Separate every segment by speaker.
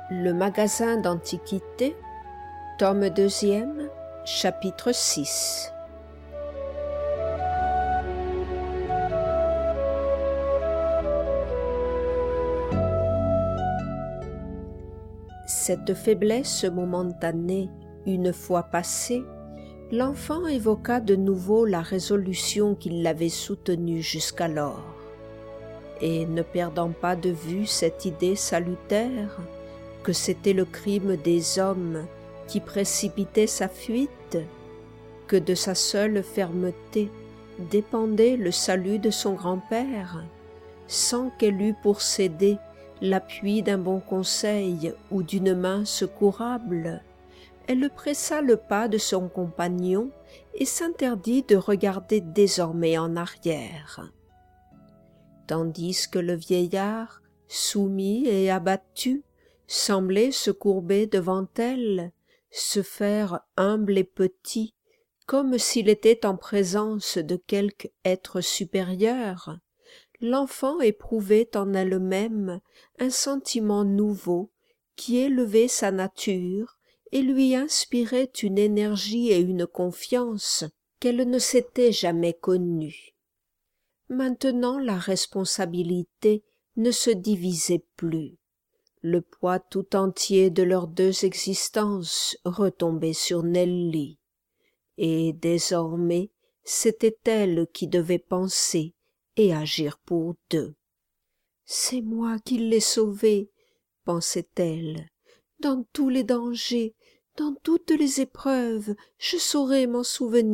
Speaker 1: Le magasin d'antiquités, tome 2e, chapitre 6. Cette faiblesse momentanée, une fois passée, l'enfant évoqua de nouveau la résolution qui l'avait soutenu jusqu'alors. Et ne perdant pas de vue cette idée salutaire, que c'était le crime des hommes qui précipitait sa fuite, que de sa seule fermeté dépendait le salut de son grand-père, sans qu'elle eût pour s'aider l'appui d'un bon conseil ou d'une main secourable, elle pressa le pas de son compagnon et s'interdit de regarder désormais en arrière. Tandis que le vieillard, soumis et abattu, semblait se courber devant elle, se faire humble et petit, comme s'il était en présence de quelque être supérieur, l'enfant éprouvait en elle-même un sentiment nouveau qui élevait sa nature et lui inspirait une énergie et une confiance qu'elle ne s'était jamais connues. Maintenant la responsabilité ne se divisait plus. Le poids tout entier de leurs deux existences retombait sur Nelly, et désormais c'était elle qui devait penser et agir pour deux. « C'est moi qui l'ai sauvée, » pensait-elle. « Dans tous les dangers, dans toutes les épreuves, je saurai m'en souvenir. »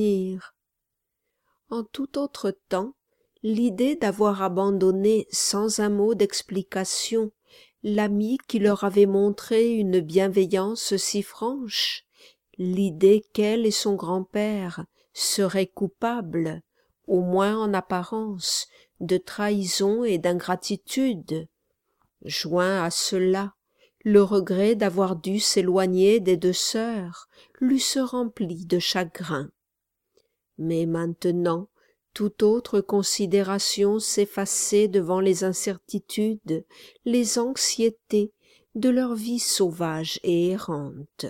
Speaker 1: En tout autre temps, l'idée d'avoir abandonné sans un mot d'explication l'ami qui leur avait montré une bienveillance si franche, l'idée qu'elle et son grand-père seraient coupables, au moins en apparence, de trahison et d'ingratitude, joint à cela, le regret d'avoir dû s'éloigner des deux sœurs, l'eussent rempli de chagrin. Mais maintenant, toute autre considération s'effaçait devant les incertitudes, les anxiétés de leur vie sauvage et errante.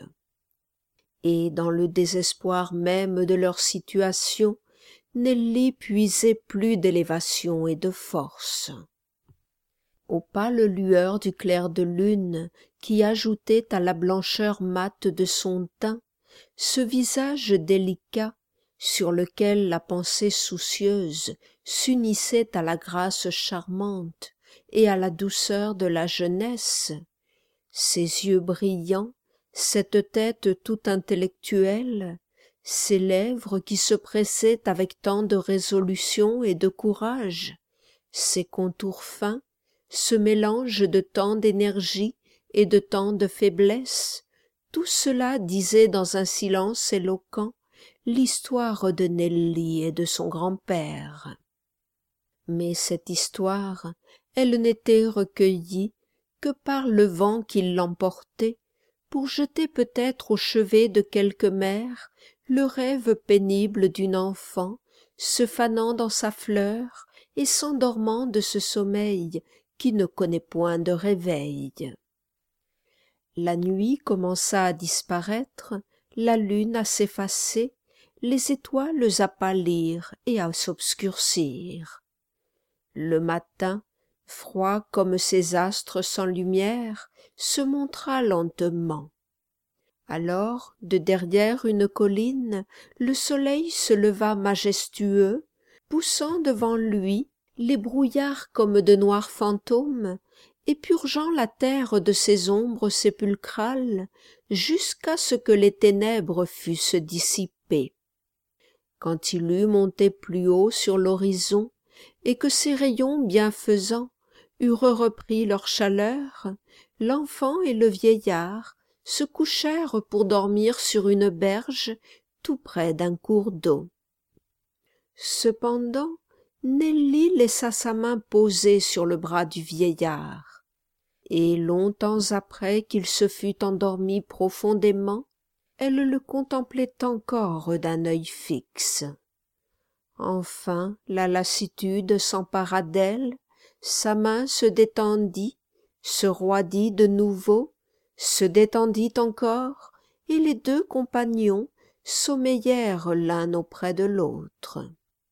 Speaker 1: Et dans le désespoir même de leur situation, Nelly puisait plus d'élévation et de force. Aux pâles lueurs du clair de lune, qui ajoutaient à la blancheur mate de son teint, ce visage délicat, sur lequel la pensée soucieuse s'unissait à la grâce charmante et à la douceur de la jeunesse, ses yeux brillants, cette tête tout intellectuelle, ces lèvres qui se pressaient avec tant de résolution et de courage, ces contours fins, ce mélange de tant d'énergie et de tant de faiblesse, tout cela disait dans un silence éloquent l'histoire de Nelly et de son grand-père. Mais cette histoire, elle n'était recueillie que par le vent qui l'emportait, pour jeter peut-être au chevet de quelque mère le rêve pénible d'une enfant, se fanant dans sa fleur et s'endormant de ce sommeil qui ne connaît point de réveil. La nuit commença à disparaître, la lune à s'effacer, les étoiles à pâlir et à s'obscurcir. Le matin, froid comme ces astres sans lumière, se montra lentement. Alors, de derrière une colline, le soleil se leva majestueux, poussant devant lui les brouillards comme de noirs fantômes, et purgeant la terre de ses ombres sépulcrales, jusqu'à ce que les ténèbres fussent dissipées. Quand il eut monté plus haut sur l'horizon, et que ses rayons bienfaisants eurent repris leur chaleur, l'enfant et le vieillard se couchèrent pour dormir sur une berge tout près d'un cours d'eau. Cependant, Nelly laissa sa main posée sur le bras du vieillard, et longtemps après qu'il se fut endormi profondément, elle le contemplait encore d'un œil fixe. Enfin la lassitude s'empara d'elle, sa main se détendit, se roidit de nouveau, se détendit encore, et les deux compagnons sommeillèrent l'un auprès de l'autre.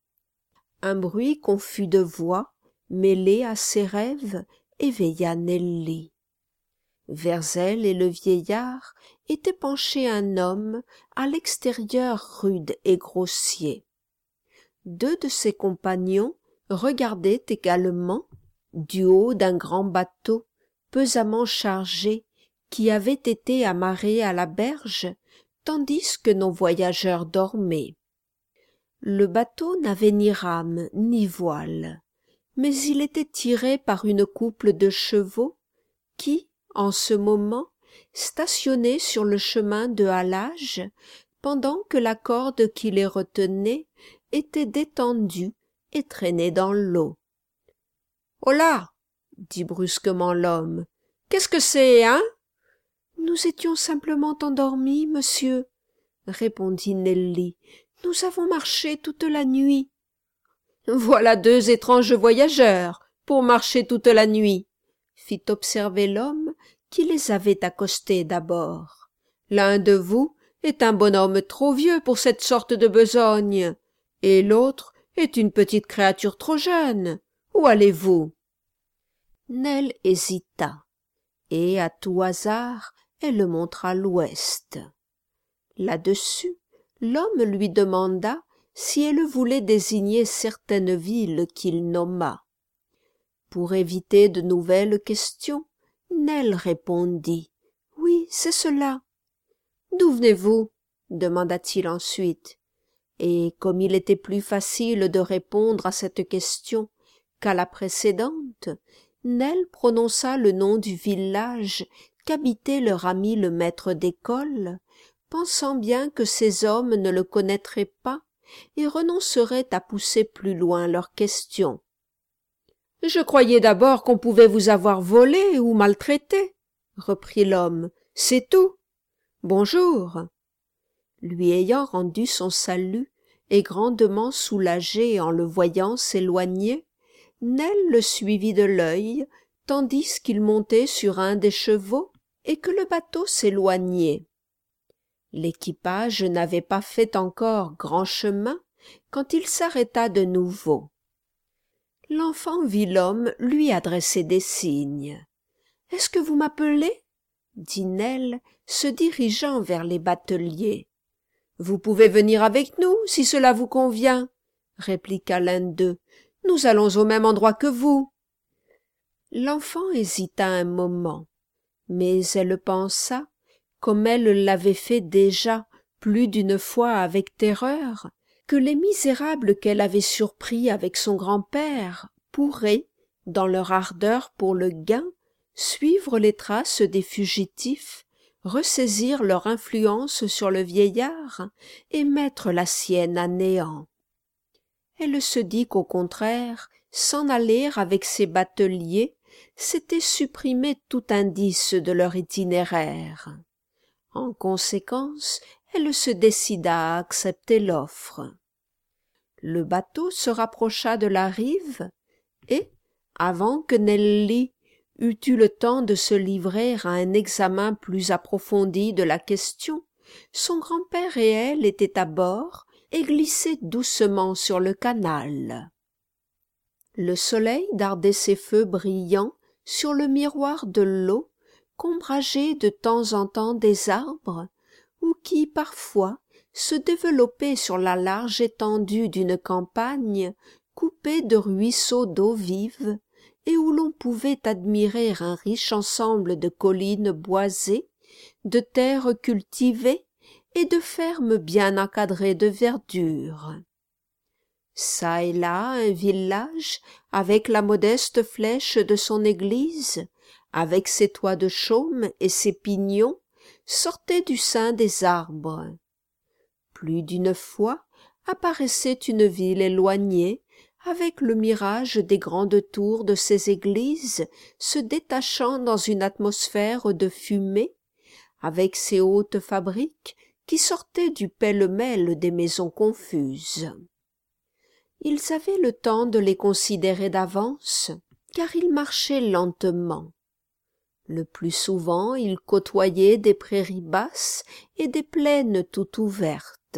Speaker 1: Un bruit confus de voix, mêlé à ses rêves, éveilla Nelly. Vers elle et le vieillard était penché un homme à l'extérieur rude et grossier. Deux de ses compagnons regardaient également du haut d'un grand bateau pesamment chargé qui avait été amarré à la berge tandis que nos voyageurs dormaient. Le bateau n'avait ni rame ni voile, mais il était tiré par une couple de chevaux qui, en ce moment, stationnaient sur le chemin de halage pendant que la corde qui les retenait était détendue et traînait dans l'eau. « Holà !» dit brusquement l'homme. « Qu'est-ce que c'est, hein ?»« Nous étions simplement endormis, monsieur, » répondit Nelly. « Nous avons marché toute la nuit. »« Voilà deux étranges voyageurs pour marcher toute la nuit, » fit observer l'homme qui les avait accostés d'abord. « L'un de vous est un bonhomme trop vieux pour cette sorte de besogne, et l'autre est une petite créature trop jeune. Où allez-vous » Nell hésita, et à tout hasard elle le montra l'ouest. Là-dessus, l'homme lui demanda si elle voulait désigner certaine ville qu'il nomma. Pour éviter de nouvelles questions, Nell répondit « Oui, c'est cela. »« D'où venez-vous » demanda-t-il ensuite. Et comme il était plus facile de répondre à cette question qu'à la précédente, Nell prononça le nom du village qu'habitait leur ami le maître d'école, pensant bien que ces hommes ne le connaîtraient pas et renonceraient à pousser plus loin leurs questions. « Je croyais d'abord qu'on pouvait vous avoir volé ou maltraité, » reprit l'homme. « C'est tout. Bonjour. » Lui ayant rendu son salut et grandement soulagé en le voyant s'éloigner, Nell le suivit de l'œil tandis qu'il montait sur un des chevaux et que le bateau s'éloignait. L'équipage n'avait pas fait encore grand chemin quand il s'arrêta de nouveau. L'enfant vit l'homme lui adresser des signes. « Est-ce que vous m'appelez » dit Nell, se dirigeant vers les bateliers. « Vous pouvez venir avec nous, si cela vous convient, » répliqua l'un d'eux. « Nous allons au même endroit que vous. » L'enfant hésita un moment, mais elle pensa, comme elle l'avait fait déjà plus d'une fois avec terreur, que les misérables qu'elle avait surpris avec son grand-père pourraient, dans leur ardeur pour le gain, suivre les traces des fugitifs, ressaisir leur influence sur le vieillard et mettre la sienne à néant. Elle se dit qu'au contraire, s'en aller avec ses bateliers, c'était supprimer tout indice de leur itinéraire. En conséquence, elle se décida à accepter l'offre. Le bateau se rapprocha de la rive et, avant que Nelly eût eu le temps de se livrer à un examen plus approfondi de la question, son grand-père et elle étaient à bord et glissaient doucement sur le canal. Le soleil dardait ses feux brillants sur le miroir de l'eau qu'ombrageaient de temps en temps des arbres ou qui parfois se développaient sur la large étendue d'une campagne coupée de ruisseaux d'eau vive et où l'on pouvait admirer un riche ensemble de collines boisées, de terres cultivées et de fermes bien encadrées de verdure. Çà et là un village avec la modeste flèche de son église, avec ses toits de chaume et ses pignons, sortait du sein des arbres. Plus d'une fois apparaissait une ville éloignée, avec le mirage des grandes tours de ses églises se détachant dans une atmosphère de fumée, avec ses hautes fabriques qui sortaient du pêle-mêle des maisons confuses. Ils avaient le temps de les considérer d'avance, car ils marchaient lentement. Le plus souvent, il côtoyait des prairies basses et des plaines tout ouvertes.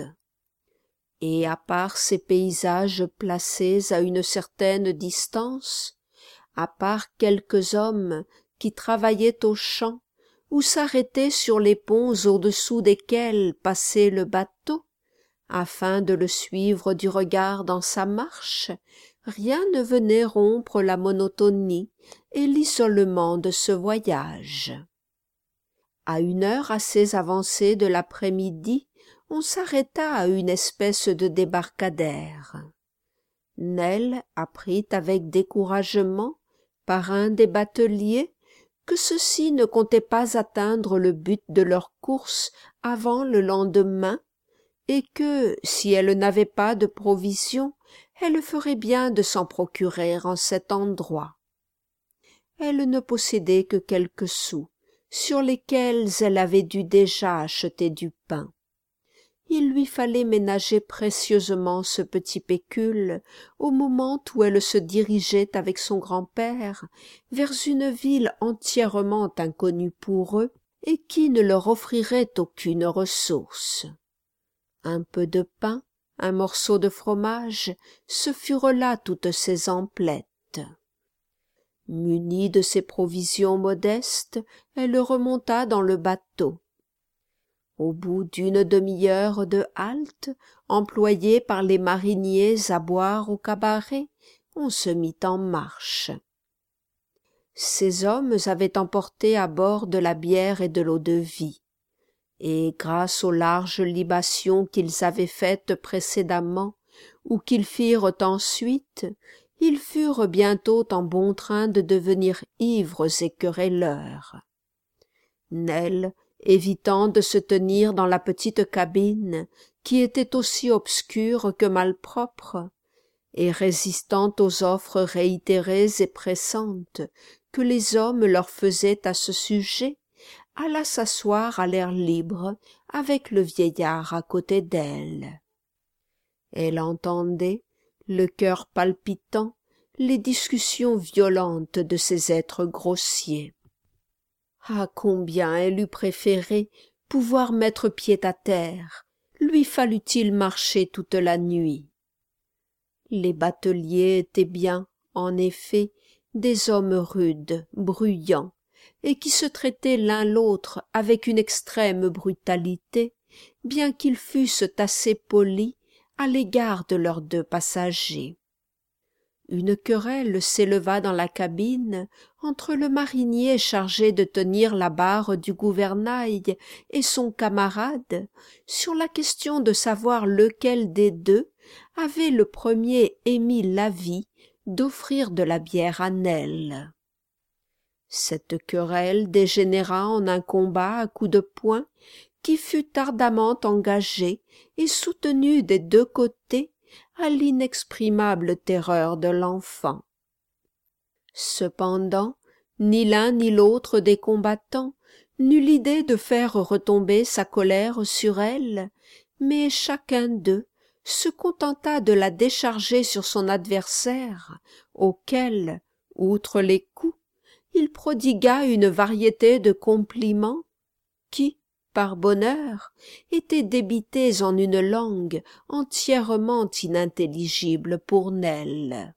Speaker 1: Et à part ces paysages placés à une certaine distance, à part quelques hommes qui travaillaient aux champs ou s'arrêtaient sur les ponts au-dessous desquels passait le bateau, afin de le suivre du regard dans sa marche, rien ne venait rompre la monotonie et l'isolement de ce voyage. À une heure assez avancée de l'après-midi, on s'arrêta à une espèce de débarcadère. Nell apprit avec découragement, par un des bateliers, que ceux-ci ne comptaient pas atteindre le but de leur course avant le lendemain, et que, si elle n'avait pas de provisions, elle ferait bien de s'en procurer en cet endroit. Elle ne possédait que quelques sous, sur lesquels elle avait dû déjà acheter du pain. Il lui fallait ménager précieusement ce petit pécule au moment où elle se dirigeait avec son grand-père vers une ville entièrement inconnue pour eux et qui ne leur offrirait aucune ressource. Un peu de pain, un morceau de fromage, ce furent là toutes ses emplettes. Munie de ces provisions modestes, elle remonta dans le bateau. Au bout d'une demi-heure de halte, employée par les mariniers à boire au cabaret, on se mit en marche. Ces hommes avaient emporté à bord de la bière et de l'eau-de-vie, et grâce aux larges libations qu'ils avaient faites précédemment ou qu'ils firent ensuite, ils furent bientôt en bon train de devenir ivres et querelleurs. Nell, évitant de se tenir dans la petite cabine, qui était aussi obscure que malpropre, et résistant aux offres réitérées et pressantes que les hommes leur faisaient à ce sujet, alla s'asseoir à l'air libre avec le vieillard à côté d'elle. Elle entendait, le cœur palpitant, les discussions violentes de ces êtres grossiers. Ah, combien elle eût préféré pouvoir mettre pied à terre, lui fallut-il marcher toute la nuit. Les bateliers étaient bien, en effet, des hommes rudes, bruyants, et qui se traitaient l'un l'autre avec une extrême brutalité, bien qu'ils fussent assez polis à l'égard de leurs deux passagers. Une querelle s'éleva dans la cabine entre le marinier chargé de tenir la barre du gouvernail et son camarade sur la question de savoir lequel des deux avait le premier émis l'avis d'offrir de la bière à Nell. Cette querelle dégénéra en un combat à coups de poing qui fut ardemment engagé et soutenu des deux côtés à l'inexprimable terreur de l'enfant. Cependant, ni l'un ni l'autre des combattants n'eut l'idée de faire retomber sa colère sur elle, mais chacun d'eux se contenta de la décharger sur son adversaire, auquel, outre les coups, il prodigua une variété de compliments qui, par bonheur, étaient débités en une langue entièrement inintelligible pour Nell.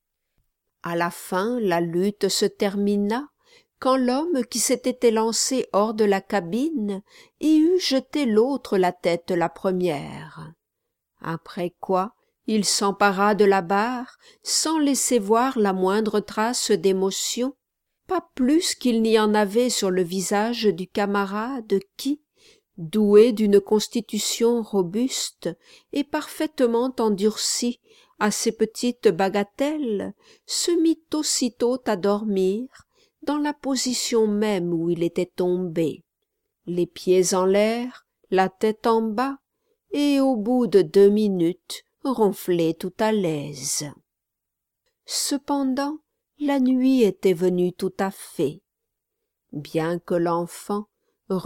Speaker 1: À la fin, la lutte se termina quand l'homme qui s'était élancé hors de la cabine y eut jeté l'autre la tête la première. Après quoi, il s'empara de la barre sans laisser voir la moindre trace d'émotion, pas plus qu'il n'y en avait sur le visage du camarade qui, doué d'une constitution robuste et parfaitement endurcie à ces petites bagatelles, se mit aussitôt à dormir dans la position même où il était tombé, les pieds en l'air, la tête en bas, et au bout de 2 minutes ronflait tout à l'aise. Cependant, la nuit était venue tout à fait. Bien que l'enfant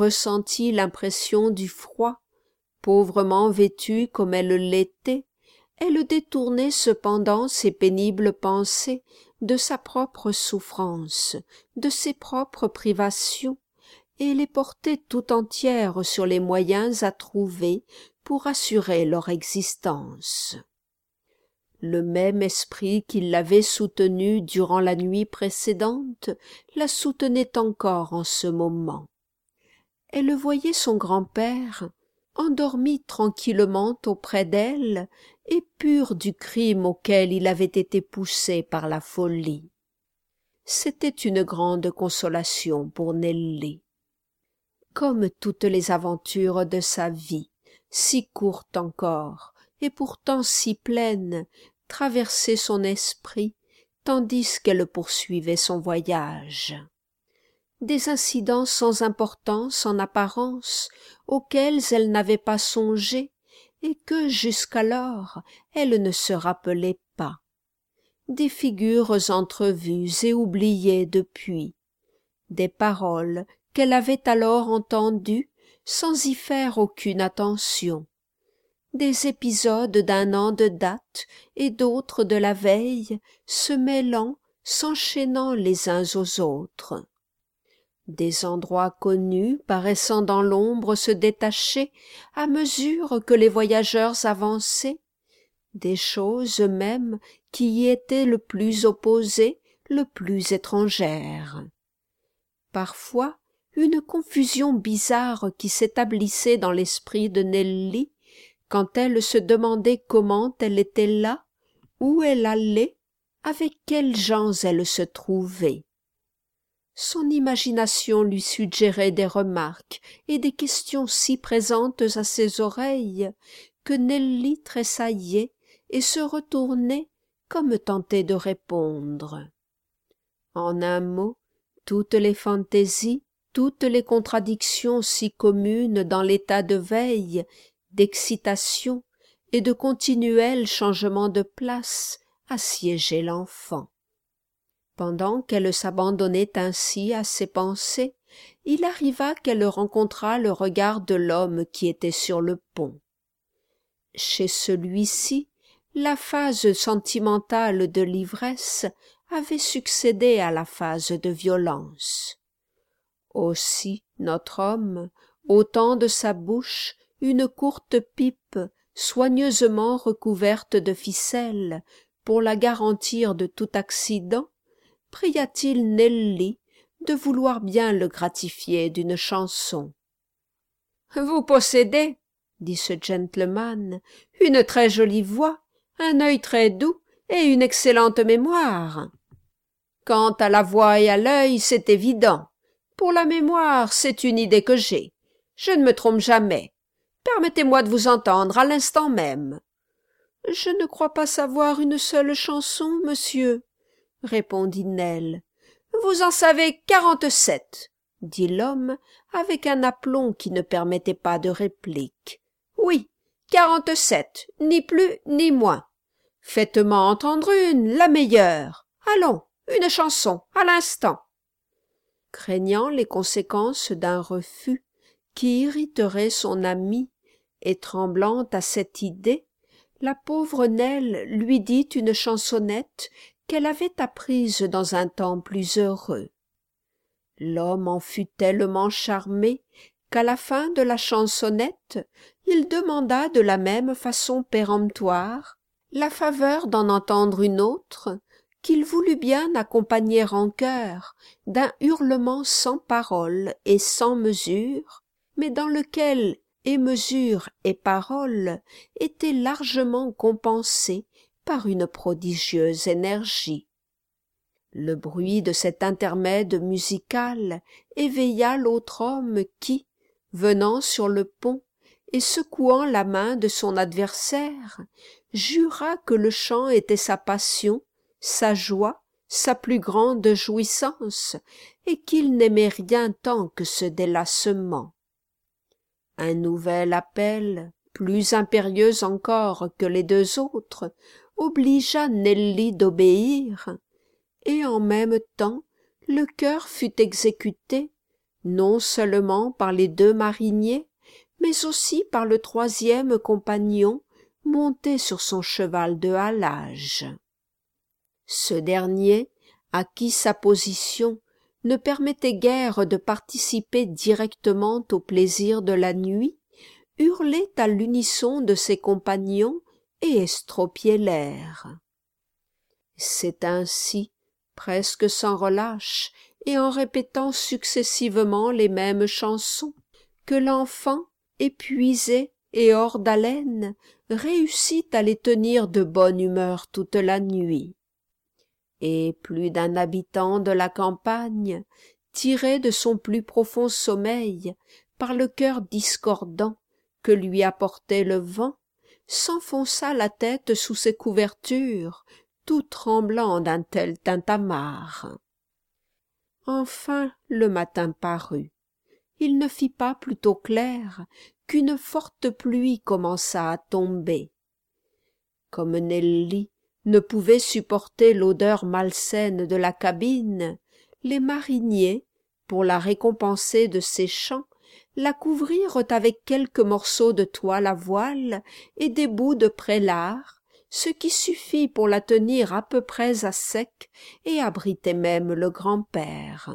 Speaker 1: ressentit l'impression du froid, pauvrement vêtue comme elle l'était, elle détournait cependant ses pénibles pensées de sa propre souffrance, de ses propres privations, et les portait tout entières sur les moyens à trouver pour assurer leur existence. Le même esprit qui l'avait soutenue durant la nuit précédente la soutenait encore en ce moment. Elle voyait son grand-père, endormi tranquillement auprès d'elle et pur du crime auquel il avait été poussé par la folie. C'était une grande consolation pour Nelly. Comme toutes les aventures de sa vie, si courtes encore, et pourtant si pleines, traversaient son esprit, tandis qu'elle poursuivait son voyage. Des incidents sans importance en apparence, auxquels elle n'avait pas songé, et que, jusqu'alors, elle ne se rappelait pas. Des figures entrevues et oubliées depuis, des paroles qu'elle avait alors entendues sans y faire aucune attention, des épisodes d'un an de date et d'autres de la veille se mêlant, s'enchaînant les uns aux autres. Des endroits connus paraissant dans l'ombre se détacher à mesure que les voyageurs avançaient, des choses même qui y étaient le plus opposées, le plus étrangères. Parfois, une confusion bizarre qui s'établissait dans l'esprit de Nelly, quand elle se demandait comment elle était là, où elle allait, avec quelles gens elle se trouvait. Son imagination lui suggérait des remarques et des questions si présentes à ses oreilles que Nelly tressaillait et se retournait comme tentée de répondre. En un mot, toutes les fantaisies, toutes les contradictions si communes dans l'état de veille, d'excitation et de continuel changement de place assiégeaient l'enfant. Pendant qu'elle s'abandonnait ainsi à ses pensées, il arriva qu'elle rencontra le regard de l'homme qui était sur le pont. Chez celui-ci, la phase sentimentale de l'ivresse avait succédé à la phase de violence. Aussi notre homme, ôtant de sa bouche une courte pipe soigneusement recouverte de ficelle pour la garantir de tout accident, pria-t-il Nelly de vouloir bien le gratifier d'une chanson. « Vous possédez, dit ce gentleman, une très jolie voix, un œil très doux et une excellente mémoire. Quant à la voix et à l'œil, c'est évident. Pour la mémoire, c'est une idée que j'ai. Je ne me trompe jamais. Permettez-moi de vous entendre à l'instant même. »« Je ne crois pas savoir une seule chanson, monsieur, » répondit Nell. « Vous en savez 47, dit l'homme avec un aplomb qui ne permettait pas de réplique. « Oui, 47, ni plus ni moins. Faites-m'en entendre une, la meilleure. Allons, une chanson, à l'instant. » Craignant les conséquences d'un refus qui irriterait son ami et tremblant à cette idée, la pauvre Nell lui dit une chansonnette qu'elle avait apprise dans un temps plus heureux. L'homme en fut tellement charmé qu'à la fin de la chansonnette, il demanda de la même façon péremptoire la faveur d'en entendre une autre qu'il voulut bien accompagner en chœur d'un hurlement sans parole et sans mesure, mais dans lequel et mesure et parole étaient largement compensés par une prodigieuse énergie. Le bruit de cet intermède musical éveilla l'autre homme qui, venant sur le pont et secouant la main de son adversaire, jura que le chant était sa passion, sa joie, sa plus grande jouissance, et qu'il n'aimait rien tant que ce délassement. Un nouvel appel, plus impérieux encore que les deux autres, obligea Nelly d'obéir, et en même temps le chœur fut exécuté, non seulement par les deux mariniers, mais aussi par le troisième compagnon, monté sur son cheval de halage. Ce dernier, à qui sa position ne permettait guère de participer directement au plaisir de la nuit, hurlait à l'unisson de ses compagnons et estropiait l'air. C'est ainsi, presque sans relâche, et en répétant successivement les mêmes chansons, que l'enfant, épuisé et hors d'haleine, réussit à les tenir de bonne humeur toute la nuit. Et plus d'un habitant de la campagne, tiré de son plus profond sommeil par le cœur discordant que lui apportait le vent, s'enfonça la tête sous ses couvertures, tout tremblant d'un tel tintamarre. Enfin le matin parut. Il ne fit pas plus tôt clair qu'une forte pluie commença à tomber. Comme Nelly ne pouvait supporter l'odeur malsaine de la cabine, les mariniers, pour la récompenser de ses chants, la couvrirent avec quelques morceaux de toile à voile et des bouts de prélard, ce qui suffit pour la tenir à peu près à sec et abritait même le grand-père.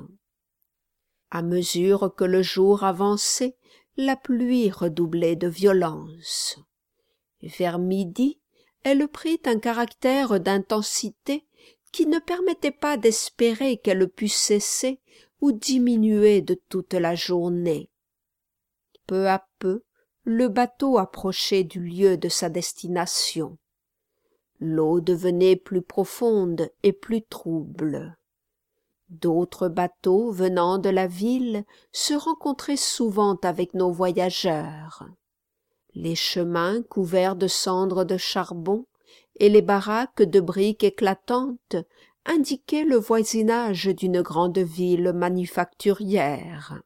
Speaker 1: À mesure que le jour avançait, la pluie redoublait de violence. Vers midi, elle prit un caractère d'intensité qui ne permettait pas d'espérer qu'elle pût cesser ou diminuer de toute la journée. Peu à peu, le bateau approchait du lieu de sa destination. L'eau devenait plus profonde et plus trouble. D'autres bateaux venant de la ville se rencontraient souvent avec nos voyageurs. Les chemins couverts de cendres de charbon et les baraques de briques éclatantes indiquaient le voisinage d'une grande ville manufacturière.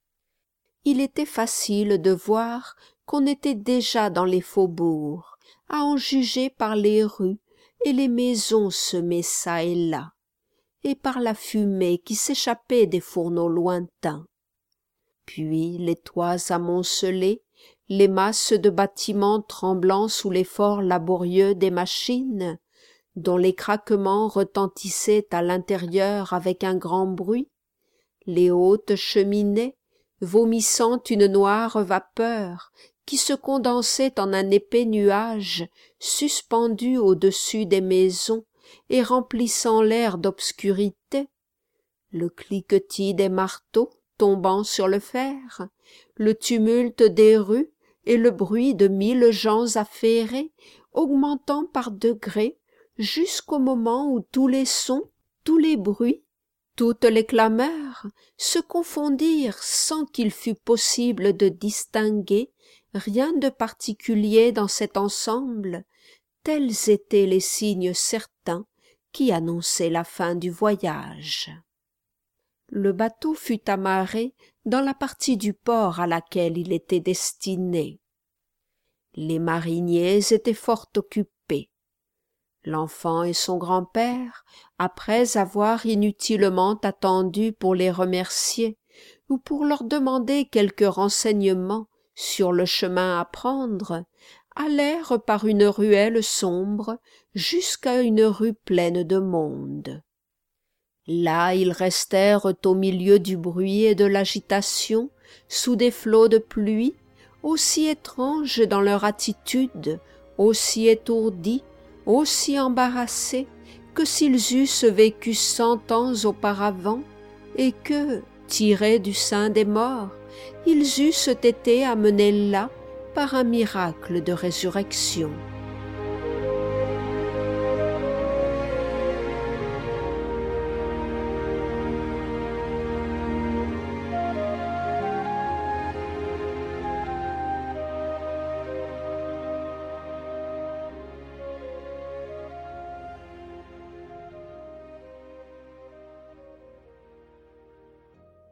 Speaker 1: Il était facile de voir qu'on était déjà dans les faubourgs, à en juger par les rues et les maisons semées çà et là, et par la fumée qui s'échappait des fourneaux lointains. Puis les toits amoncelés, les masses de bâtiments tremblant sous l'effort laborieux des machines, dont les craquements retentissaient à l'intérieur avec un grand bruit, les hautes cheminées, vomissant une noire vapeur qui se condensait en un épais nuage suspendu au-dessus des maisons et remplissant l'air d'obscurité, le cliquetis des marteaux tombant sur le fer, le tumulte des rues et le bruit de 1000 gens affairés augmentant par degrés jusqu'au moment où tous les sons, tous les bruits, toutes les clameurs se confondirent sans qu'il fût possible de distinguer rien de particulier dans cet ensemble, tels étaient les signes certains qui annonçaient la fin du voyage. Le bateau fut amarré dans la partie du port à laquelle il était destiné. Les mariniers étaient fort occupés. L'enfant et son grand-père, après avoir inutilement attendu pour les remercier ou pour leur demander quelques renseignements sur le chemin à prendre, allèrent par une ruelle sombre jusqu'à une rue pleine de monde. Là ils restèrent au milieu du bruit et de l'agitation, sous des flots de pluie, aussi étranges dans leur attitude, aussi étourdis, aussi embarrassés que s'ils eussent vécu 100 ans auparavant et que, tirés du sein des morts, ils eussent été amenés là par un miracle de résurrection.